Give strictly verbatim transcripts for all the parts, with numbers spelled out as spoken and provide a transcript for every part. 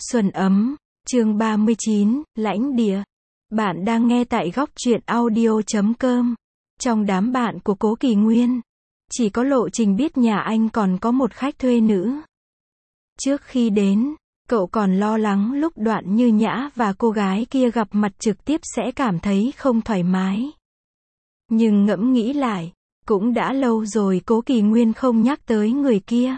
Xuân ấm, chương ba mươi chín, lãnh địa. Bạn đang nghe tại góc truyện audio chấm com. Trong đám bạn của Cố Kỳ Nguyên, chỉ có Lộ Trình biết nhà anh còn có một khách thuê nữ. Trước khi đến, cậu còn lo lắng lúc Đoạn Như Nhã và cô gái kia gặp mặt trực tiếp sẽ cảm thấy không thoải mái. Nhưng ngẫm nghĩ lại, cũng đã lâu rồi Cố Kỳ Nguyên không nhắc tới người kia.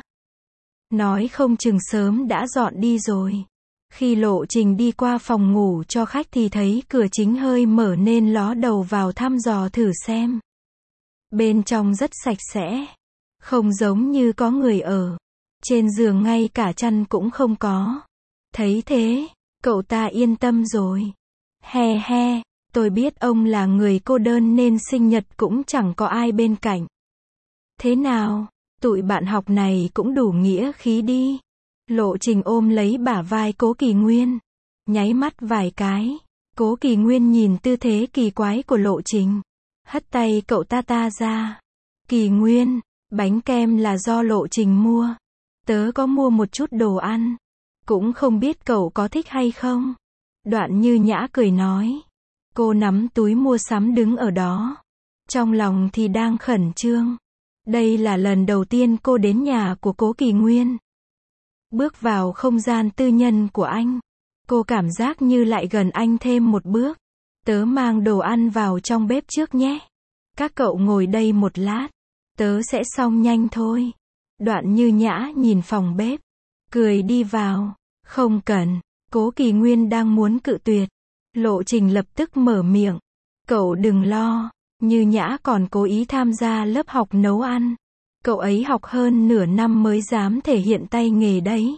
Nói không chừng sớm đã dọn đi rồi. Khi Lộ Trình đi qua phòng ngủ cho khách thì thấy cửa chính hơi mở nên ló đầu vào thăm dò thử xem. Bên trong rất sạch sẽ, không giống như có người ở. Trên giường ngay cả chăn cũng không có. Thấy thế, cậu ta yên tâm rồi. He he, tôi biết ông là người cô đơn nên sinh nhật cũng chẳng có ai bên cạnh. Thế nào, tụi bạn học này cũng đủ nghĩa khí đi. Lộ Trình ôm lấy bả vai Cố Kỳ Nguyên, nháy mắt vài cái. Cố Kỳ Nguyên nhìn tư thế kỳ quái của Lộ Trình, hất tay cậu ta ta ra. Kỳ Nguyên, bánh kem là do Lộ Trình mua. Tớ có mua một chút đồ ăn, cũng không biết cậu có thích hay không. Đoạn Như Nhã cười nói. Cô nắm túi mua sắm đứng ở đó, trong lòng thì đang khẩn trương. Đây là lần đầu tiên cô đến nhà của Cố Kỳ Nguyên. Bước vào không gian tư nhân của anh, cô cảm giác như lại gần anh thêm một bước. Tớ mang đồ ăn vào trong bếp trước nhé. Các cậu ngồi đây một lát, tớ sẽ xong nhanh thôi. Đoạn Như Nhã nhìn phòng bếp, cười đi vào. Không cần. Cố Kỳ Nguyên đang muốn cự tuyệt, Lộ Trình lập tức mở miệng. Cậu đừng lo, Như Nhã còn cố ý tham gia lớp học nấu ăn. Cậu ấy học hơn nửa năm mới dám thể hiện tay nghề đấy.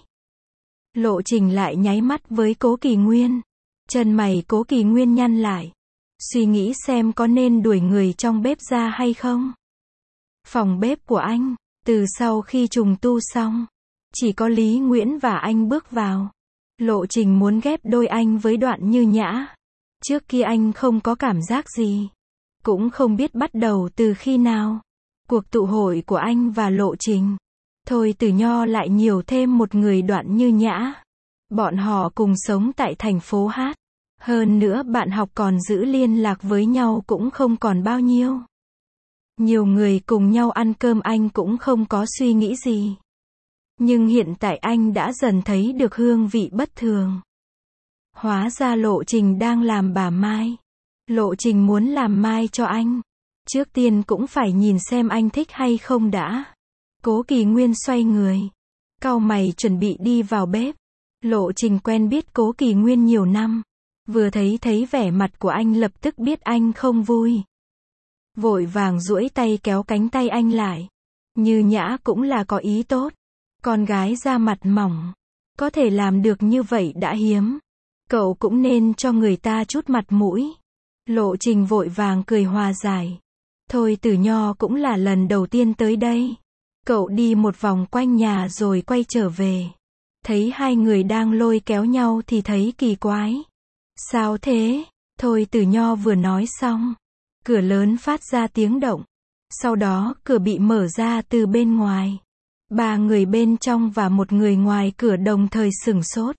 Lộ Trình lại nháy mắt với Cố Kỳ Nguyên. Chân mày Cố Kỳ Nguyên nhăn lại, suy nghĩ xem có nên đuổi người trong bếp ra hay không. Phòng bếp của anh, từ sau khi trùng tu xong, chỉ có Lý Nguyễn và anh bước vào. Lộ Trình muốn ghép đôi anh với Đoạn Như Nhã. Trước kia anh không có cảm giác gì, cũng không biết bắt đầu từ khi nào. Cuộc tụ hội của anh và Lộ Trình, Thôi Tử Nho lại nhiều thêm một người Đoạn Như Nhã. Bọn họ cùng sống tại thành phố Hát. Hơn nữa bạn học còn giữ liên lạc với nhau cũng không còn bao nhiêu. Nhiều người cùng nhau ăn cơm anh cũng không có suy nghĩ gì. Nhưng hiện tại anh đã dần thấy được hương vị bất thường. Hóa ra Lộ Trình đang làm bà Mai. Lộ Trình muốn làm Mai cho anh. Trước tiên cũng phải nhìn xem anh thích hay không đã. Cố Kỳ Nguyên xoay người, cau mày chuẩn bị đi vào bếp. Lộ Trình quen biết Cố Kỳ Nguyên nhiều năm, vừa thấy thấy vẻ mặt của anh lập tức biết anh không vui. Vội vàng duỗi tay kéo cánh tay anh lại. Như Nhã cũng là có ý tốt. Con gái da mặt mỏng, có thể làm được như vậy đã hiếm. Cậu cũng nên cho người ta chút mặt mũi. Lộ Trình vội vàng cười hòa giải. Thôi Tử Nho cũng là lần đầu tiên tới đây. Cậu đi một vòng quanh nhà rồi quay trở về. Thấy hai người đang lôi kéo nhau thì thấy kỳ quái. Sao thế? Thôi Tử Nho vừa nói xong, cửa lớn phát ra tiếng động. Sau đó cửa bị mở ra từ bên ngoài. Ba người bên trong và một người ngoài cửa đồng thời sửng sốt.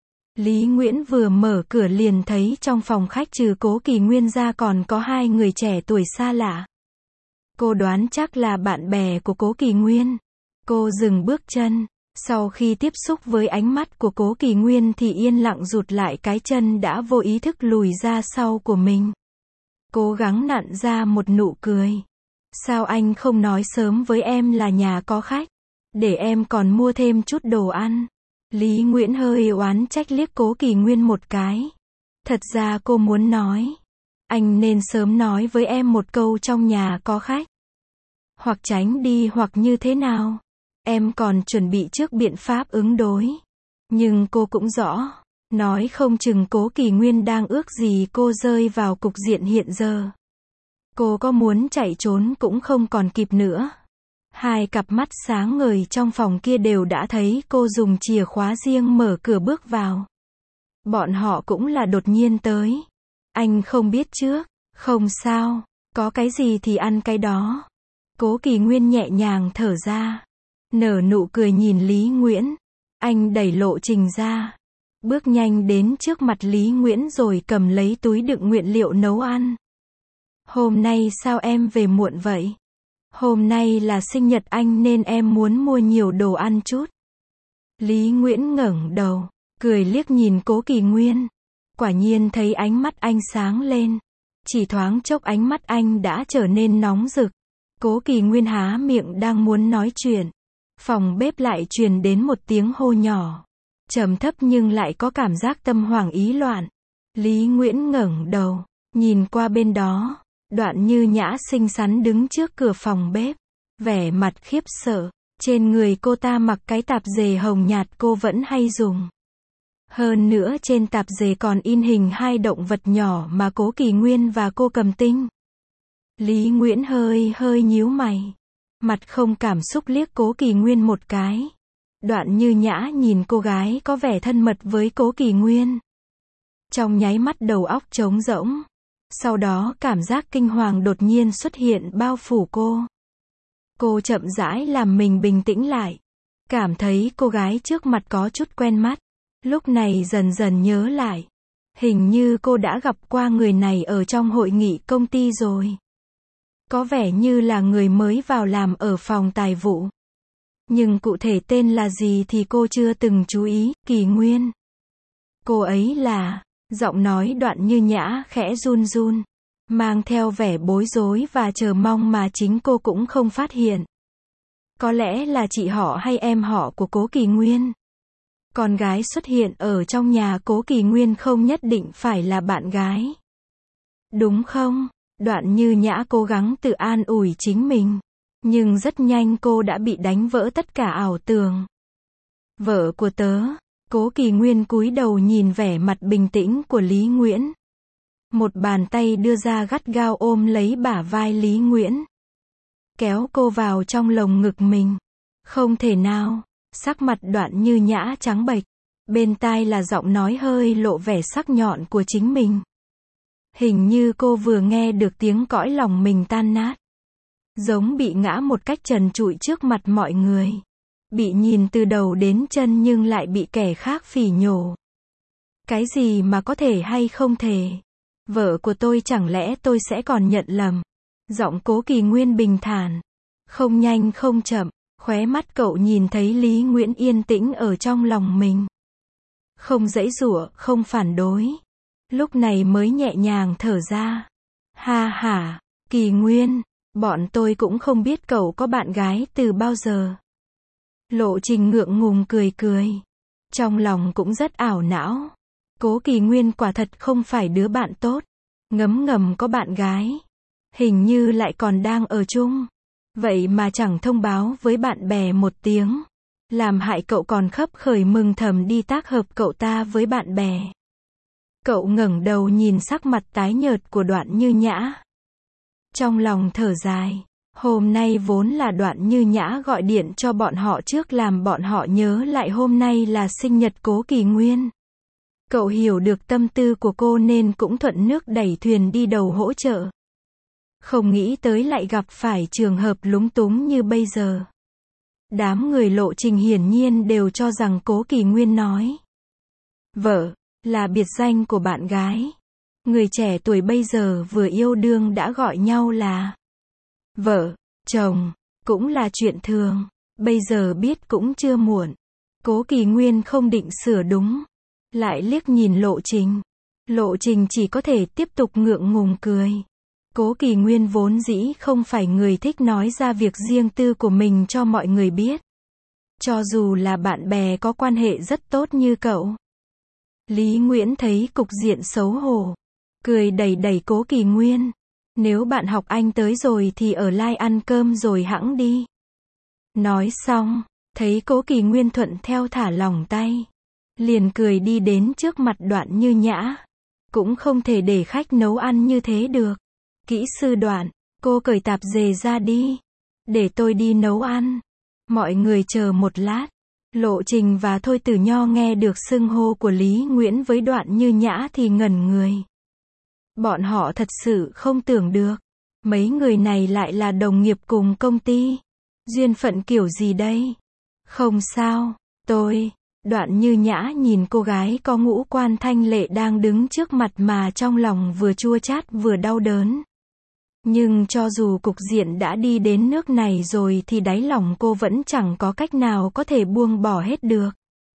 Lý Nguyễn vừa mở cửa liền thấy trong phòng khách trừ Cố Kỳ Nguyên ra còn có hai người trẻ tuổi xa lạ. Cô đoán chắc là bạn bè của Cố Kỳ Nguyên. Cô dừng bước chân. Sau khi tiếp xúc với ánh mắt của Cố Kỳ Nguyên thì yên lặng rụt lại cái chân đã vô ý thức lùi ra sau của mình. Cố gắng nặn ra một nụ cười. Sao anh không nói sớm với em là nhà có khách, để em còn mua thêm chút đồ ăn. Lý Nguyễn hơi oán trách liếc Cố Kỳ Nguyên một cái. Thật ra cô muốn nói, anh nên sớm nói với em một câu trong nhà có khách. Hoặc tránh đi hoặc như thế nào. Em còn chuẩn bị trước biện pháp ứng đối. Nhưng cô cũng rõ, nói không chừng Cố Kỳ Nguyên đang ước gì cô rơi vào cục diện hiện giờ. Cô có muốn chạy trốn cũng không còn kịp nữa. Hai cặp mắt sáng ngời trong phòng kia đều đã thấy cô dùng chìa khóa riêng mở cửa bước vào. Bọn họ cũng là đột nhiên tới. Anh không biết trước. Không sao, có cái gì thì ăn cái đó. Cố Kỳ Nguyên nhẹ nhàng thở ra, nở nụ cười nhìn Lý Nguyễn. Anh đẩy Lộ Trình ra. bước nhanh đến trước mặt Lý Nguyễn rồi cầm lấy túi đựng nguyên liệu nấu ăn. Hôm nay sao em về muộn vậy? Hôm nay là sinh nhật anh nên em muốn mua nhiều đồ ăn chút. Lý Nguyễn ngẩng đầu, cười liếc nhìn Cố Kỳ Nguyên. Quả nhiên thấy ánh mắt anh sáng lên. Chỉ thoáng chốc ánh mắt anh đã trở nên nóng rực. Cố Kỳ Nguyên há miệng đang muốn nói chuyện. Phòng bếp lại truyền đến một tiếng hô nhỏ. Trầm thấp nhưng lại có cảm giác tâm hoảng ý loạn. Lý Nguyễn ngẩng đầu, nhìn qua bên đó. Đoạn Như Nhã xinh xắn đứng trước cửa phòng bếp. Vẻ mặt khiếp sợ. Trên người cô ta mặc cái tạp dề hồng nhạt cô vẫn hay dùng. Hơn nữa trên tạp dề còn in hình hai động vật nhỏ mà Cố Kỳ Nguyên và cô Cầm Tinh. Lý Nguyễn hơi hơi nhíu mày. Mặt không cảm xúc liếc Cố Kỳ Nguyên một cái. Đoạn Như Nhã nhìn cô gái có vẻ thân mật với Cố Kỳ Nguyên. Trong nháy mắt đầu óc trống rỗng. Sau đó cảm giác kinh hoàng đột nhiên xuất hiện bao phủ cô. Cô chậm rãi làm mình bình tĩnh lại. Cảm thấy cô gái trước mặt có chút quen mắt. Lúc này dần dần nhớ lại. Hình như cô đã gặp qua người này ở trong hội nghị công ty rồi. Có vẻ như là người mới vào làm ở phòng tài vụ. Nhưng cụ thể tên là gì thì cô chưa từng chú ý. Kỳ Nguyên. Cô ấy là... Giọng nói Đoạn Như Nhã khẽ run run. Mang theo vẻ bối rối và chờ mong mà chính cô cũng không phát hiện. Có lẽ là chị họ hay em họ của Cố Kỳ Nguyên. Con gái xuất hiện ở trong nhà Cố Kỳ Nguyên không nhất định phải là bạn gái. Đúng không? Đoạn Như Nhã cố gắng tự an ủi chính mình. Nhưng rất nhanh cô đã bị đánh vỡ tất cả ảo tưởng. Vợ của tớ. Cố Kỳ Nguyên cúi đầu nhìn vẻ mặt bình tĩnh của Lý Nguyễn. Một bàn tay đưa ra gắt gao ôm lấy bả vai Lý Nguyễn. Kéo cô vào trong lồng ngực mình. Không thể nào. Sắc mặt Đoạn Như Nhã trắng bệch. Bên tai là giọng nói hơi lộ vẻ sắc nhọn của chính mình. Hình như cô vừa nghe được tiếng cõi lòng mình tan nát. Giống bị ngã một cách trần trụi trước mặt mọi người. Bị nhìn từ đầu đến chân nhưng lại bị kẻ khác phỉ nhổ. Cái gì mà có thể hay không thể? Vợ của tôi chẳng lẽ tôi sẽ còn nhận lầm? Giọng Cố Kỳ Nguyên bình thản. Không nhanh không chậm, khóe mắt cậu nhìn thấy Lý Nguyễn yên tĩnh ở trong lòng mình. Không giãy giụa, không phản đối. Lúc này mới nhẹ nhàng thở ra. Ha ha, Kỳ Nguyên, bọn tôi cũng không biết cậu có bạn gái từ bao giờ. Lộ Trình ngượng ngùng cười cười. Trong lòng cũng rất ảo não. Cố Kỳ Nguyên quả thật không phải đứa bạn tốt. Ngấm ngầm có bạn gái. Hình như lại còn đang ở chung. Vậy mà chẳng thông báo với bạn bè một tiếng. Làm hại cậu còn khấp khởi mừng thầm đi tác hợp cậu ta với bạn bè. Cậu ngẩng đầu nhìn sắc mặt tái nhợt của Đoạn Như Nhã. Trong lòng thở dài. Hôm nay vốn là Đoạn Như Nhã gọi điện cho bọn họ trước làm bọn họ nhớ lại hôm nay là sinh nhật Cố Kỳ Nguyên. Cậu hiểu được tâm tư của cô nên cũng thuận nước đẩy thuyền đi đầu hỗ trợ. Không nghĩ tới lại gặp phải trường hợp lúng túng như bây giờ. Đám người Lộ Trình hiển nhiên đều cho rằng Cố Kỳ Nguyên nói vợ là biệt danh của bạn gái. Người trẻ tuổi bây giờ vừa yêu đương đã gọi nhau là vợ, chồng, cũng là chuyện thường. Bây giờ biết cũng chưa muộn. Cố Kỳ Nguyên không định sửa đúng. Lại liếc nhìn Lộ Trình. Lộ Trình chỉ có thể tiếp tục ngượng ngùng cười. Cố Kỳ Nguyên vốn dĩ không phải người thích nói ra việc riêng tư của mình cho mọi người biết. Cho dù là bạn bè có quan hệ rất tốt như cậu. Lý Nguyễn thấy cục diện xấu hổ. Cười đẩy đẩy Cố Kỳ Nguyên. Nếu bạn học Anh tới rồi thì ở lại ăn cơm rồi hẵng đi. Nói xong, thấy Cố Kỳ Nguyên thuận theo thả lỏng tay. Liền cười đi đến trước mặt Đoạn Như Nhã. Cũng không thể để khách nấu ăn như thế được. Kỹ sư Đoạn, cô cởi tạp dề ra đi. Để tôi đi nấu ăn. Mọi người chờ một lát. Lộ Trình và Thôi Tử Nho nghe được xưng hô của Lý Nguyễn với Đoạn Như Nhã thì ngẩn người. Bọn họ thật sự không tưởng được. Mấy người này lại là đồng nghiệp cùng công ty. Duyên phận kiểu gì đây? Không sao, tôi, Đoạn Như Nhã nhìn cô gái có ngũ quan thanh lệ đang đứng trước mặt mà trong lòng vừa chua chát vừa đau đớn. Nhưng cho dù cục diện đã đi đến nước này rồi thì đáy lòng cô vẫn chẳng có cách nào có thể buông bỏ hết được.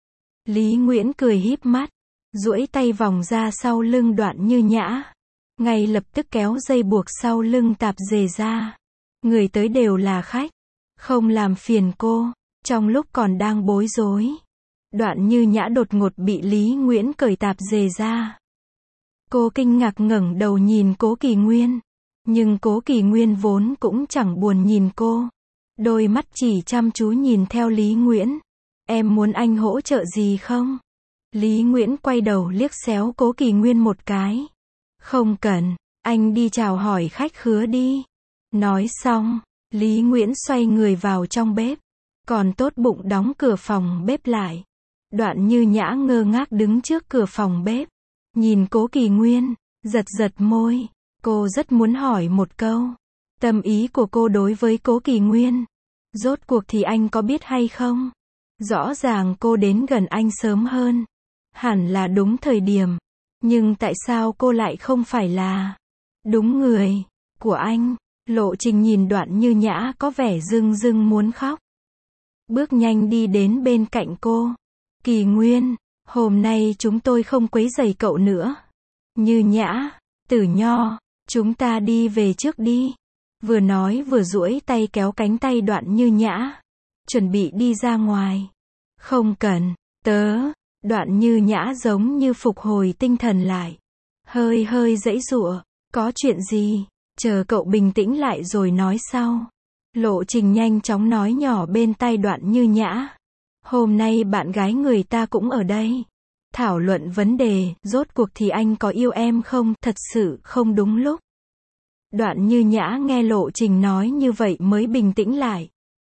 Lý Nguyễn cười híp mắt, duỗi tay vòng ra sau lưng Đoạn Như Nhã. Ngay lập tức kéo dây buộc sau lưng tạp dề ra. Người tới đều là khách, không làm phiền cô. Trong lúc còn đang bối rối, Đoạn Như Nhã đột ngột bị Lý Nguyễn cởi tạp dề ra. Cô kinh ngạc ngẩng đầu nhìn Cố Kỳ Nguyên. Nhưng Cố Kỳ Nguyên vốn cũng chẳng buồn nhìn cô. Đôi mắt chỉ chăm chú nhìn theo Lý Nguyễn. Em muốn anh hỗ trợ gì không? Lý Nguyễn quay đầu liếc xéo Cố Kỳ Nguyên một cái. Không cần, anh đi chào hỏi khách khứa đi. Nói xong, Lý Nguyễn xoay người vào trong bếp. Còn tốt bụng đóng cửa phòng bếp lại. Đoạn Như Nhã ngơ ngác đứng trước cửa phòng bếp. Nhìn Cố Kỳ Nguyên, giật giật môi. Cô rất muốn hỏi một câu. Tâm ý của cô đối với Cố Kỳ Nguyên. Rốt cuộc thì anh có biết hay không? Rõ ràng cô đến gần anh sớm hơn. Hẳn là đúng thời điểm. Nhưng tại sao cô lại không phải là đúng người của anh? Lộ Trình nhìn Đoạn Như Nhã có vẻ rưng rưng muốn khóc. Bước nhanh đi đến bên cạnh cô. Kỳ Nguyên, hôm nay chúng tôi không quấy rầy cậu nữa. Như Nhã, Tử Nho, chúng ta đi về trước đi. Vừa nói vừa duỗi tay kéo cánh tay Đoạn Như Nhã. Chuẩn bị đi ra ngoài. Không cần, tớ. Đoạn Như Nhã giống như phục hồi tinh thần lại. Hơi hơi giãy giụa. Có chuyện gì? Chờ cậu bình tĩnh lại rồi nói sau. Lộ Trình nhanh chóng nói nhỏ bên tai Đoạn Như Nhã. Hôm nay bạn gái người ta cũng ở đây. Thảo luận vấn đề, rốt cuộc thì anh có yêu em không? Thật sự không đúng lúc. Đoạn Như Nhã nghe Lộ Trình nói như vậy mới bình tĩnh lại.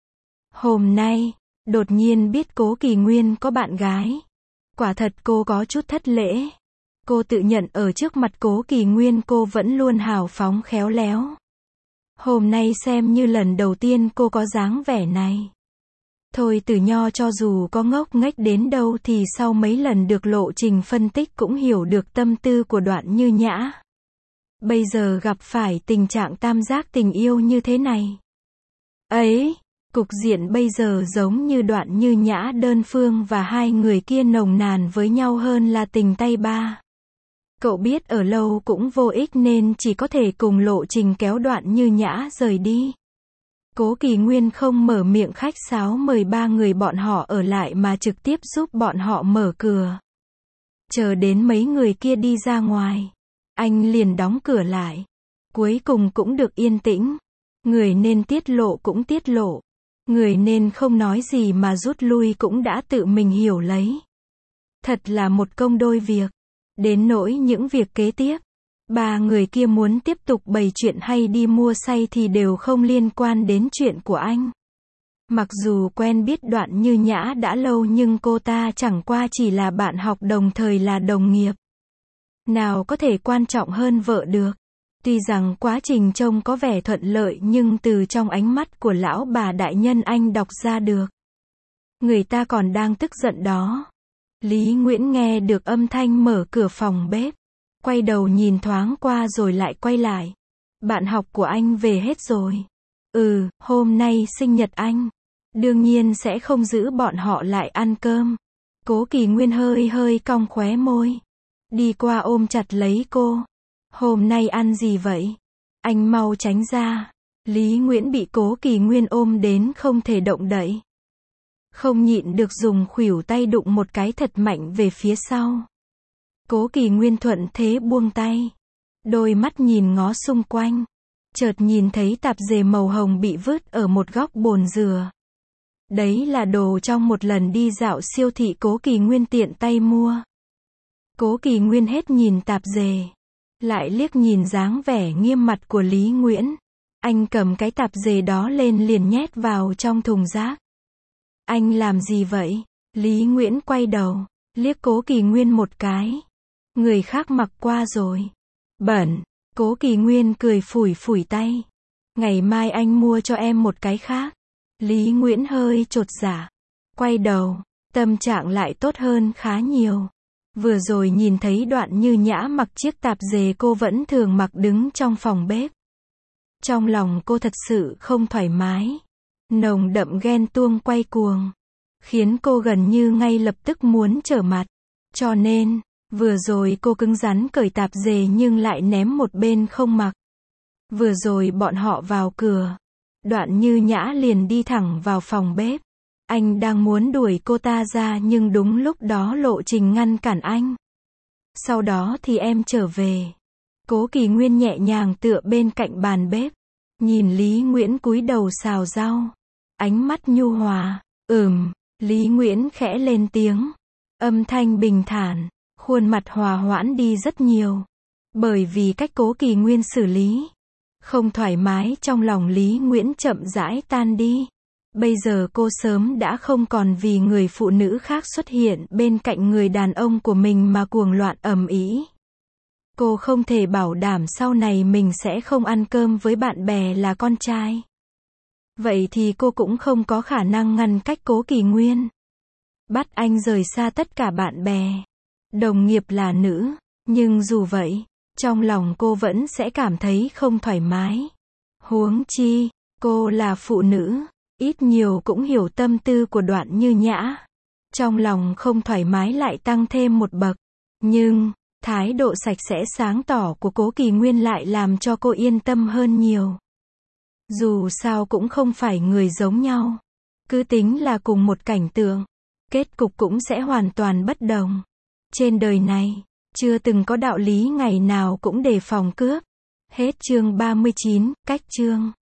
Hôm nay, đột nhiên biết Cố Kỳ Nguyên có bạn gái. Quả thật cô có chút thất lễ. Cô tự nhận ở trước mặt Cố Kỳ Nguyên cô vẫn luôn hào phóng khéo léo. Hôm nay xem như lần đầu tiên cô có dáng vẻ này. Thôi Tử Nho cho dù có ngốc nghếch đến đâu thì sau mấy lần được Lộ Trình phân tích cũng hiểu được tâm tư của Đoạn Như Nhã. Bây giờ gặp phải tình trạng tam giác tình yêu như thế này. Ấy, cục diện bây giờ giống như Đoạn Như Nhã đơn phương và hai người kia nồng nàn với nhau hơn là tình tay ba. Cậu biết ở lâu cũng vô ích nên chỉ có thể cùng Lộ Trình kéo Đoạn Như Nhã rời đi. Cố Kỳ Nguyên không mở miệng khách sáo mời ba người bọn họ ở lại mà trực tiếp giúp bọn họ mở cửa. Chờ đến mấy người kia đi ra ngoài, anh liền đóng cửa lại. Cuối cùng cũng được yên tĩnh. Người nên tiết lộ cũng tiết lộ. Người nên không nói gì mà rút lui cũng đã tự mình hiểu lấy. Thật là một công đôi việc. Đến nỗi những việc kế tiếp, ba người kia muốn tiếp tục bày chuyện hay đi mua say thì đều không liên quan đến chuyện của anh. Mặc dù quen biết Đoạn Như Nhã đã lâu nhưng cô ta chẳng qua chỉ là bạn học đồng thời là đồng nghiệp. Nào có thể quan trọng hơn vợ được. Tuy rằng quá trình trông có vẻ thuận lợi nhưng từ trong ánh mắt của lão bà đại nhân anh đọc ra được. Người ta còn đang tức giận đó. Lý Nguyễn nghe được âm thanh mở cửa phòng bếp. Quay đầu nhìn thoáng qua rồi lại quay lại. Bạn học của anh về hết rồi. Ừ, hôm nay sinh nhật anh. Đương nhiên sẽ không giữ bọn họ lại ăn cơm. Cố Kỳ Nguyên hơi hơi cong khóe môi. Đi qua ôm chặt lấy cô. Hôm nay ăn gì vậy? Anh mau tránh ra. Lý Nguyễn bị Cố Kỳ Nguyên ôm đến không thể động đậy. Không nhịn được dùng khuỷu tay đụng một cái thật mạnh về phía sau. Cố Kỳ Nguyên thuận thế buông tay. Đôi mắt nhìn ngó xung quanh. Chợt nhìn thấy tạp dề màu hồng bị vứt ở một góc bồn dừa. Đấy là đồ trong một lần đi dạo siêu thị Cố Kỳ Nguyên tiện tay mua. Cố Kỳ Nguyên hết nhìn tạp dề. Lại liếc nhìn dáng vẻ nghiêm mặt của Lý Nguyễn. Anh cầm cái tạp dề đó lên liền nhét vào trong thùng rác. Anh làm gì vậy? Lý Nguyễn quay đầu, liếc Cố Kỳ Nguyên một cái. Người khác mặc qua rồi. Bẩn. Cố Kỳ Nguyên cười phủi phủi tay. Ngày mai anh mua cho em một cái khác. Lý Nguyễn hơi chột dạ. Quay đầu, Tâm trạng lại tốt hơn khá nhiều. Vừa rồi nhìn thấy Đoạn Như Nhã mặc chiếc tạp dề cô vẫn thường mặc đứng trong phòng bếp. Trong lòng cô thật sự không thoải mái. Nồng đậm ghen tuông quay cuồng, khiến cô gần như ngay lập tức muốn trở mặt. Cho nên, vừa rồi cô cứng rắn cởi tạp dề nhưng lại ném một bên không mặc. Vừa rồi bọn họ vào cửa, Đoạn Như Nhã liền đi thẳng vào phòng bếp. Anh đang muốn đuổi cô ta ra nhưng đúng lúc đó Lộ Trình ngăn cản anh. Sau đó thì em trở về. Cố Kỳ Nguyên nhẹ nhàng tựa bên cạnh bàn bếp, nhìn Lý Nguyễn cúi đầu xào rau. Ánh mắt nhu hòa. Ừm, Lý Nguyễn khẽ lên tiếng. Âm thanh bình thản, khuôn mặt hòa hoãn đi rất nhiều. Bởi vì cách Cố Kỳ Nguyên xử lý, không thoải mái trong lòng Lý Nguyễn chậm rãi tan đi. Bây giờ cô sớm đã không còn vì người phụ nữ khác xuất hiện bên cạnh người đàn ông của mình mà cuồng loạn ầm ĩ. Cô không thể bảo đảm sau này mình sẽ không ăn cơm với bạn bè là con trai. Vậy thì cô cũng không có khả năng ngăn cách Cố Kỳ Nguyên. Bắt anh rời xa tất cả bạn bè, đồng nghiệp là nữ. Nhưng dù vậy, trong lòng cô vẫn sẽ cảm thấy không thoải mái. Huống chi, cô là phụ nữ, ít nhiều cũng hiểu tâm tư của Đoạn Như Nhã. Trong lòng không thoải mái lại tăng thêm một bậc. Nhưng, thái độ sạch sẽ sáng tỏ của Cố Kỳ Nguyên lại làm cho cô yên tâm hơn nhiều. Dù sao cũng không phải người giống nhau. Cứ tính là cùng một cảnh tượng, kết cục cũng sẽ hoàn toàn bất đồng. Trên đời này, chưa từng có đạo lý ngày nào cũng đề phòng cướp. Hết chương ba mươi chín, cách chương.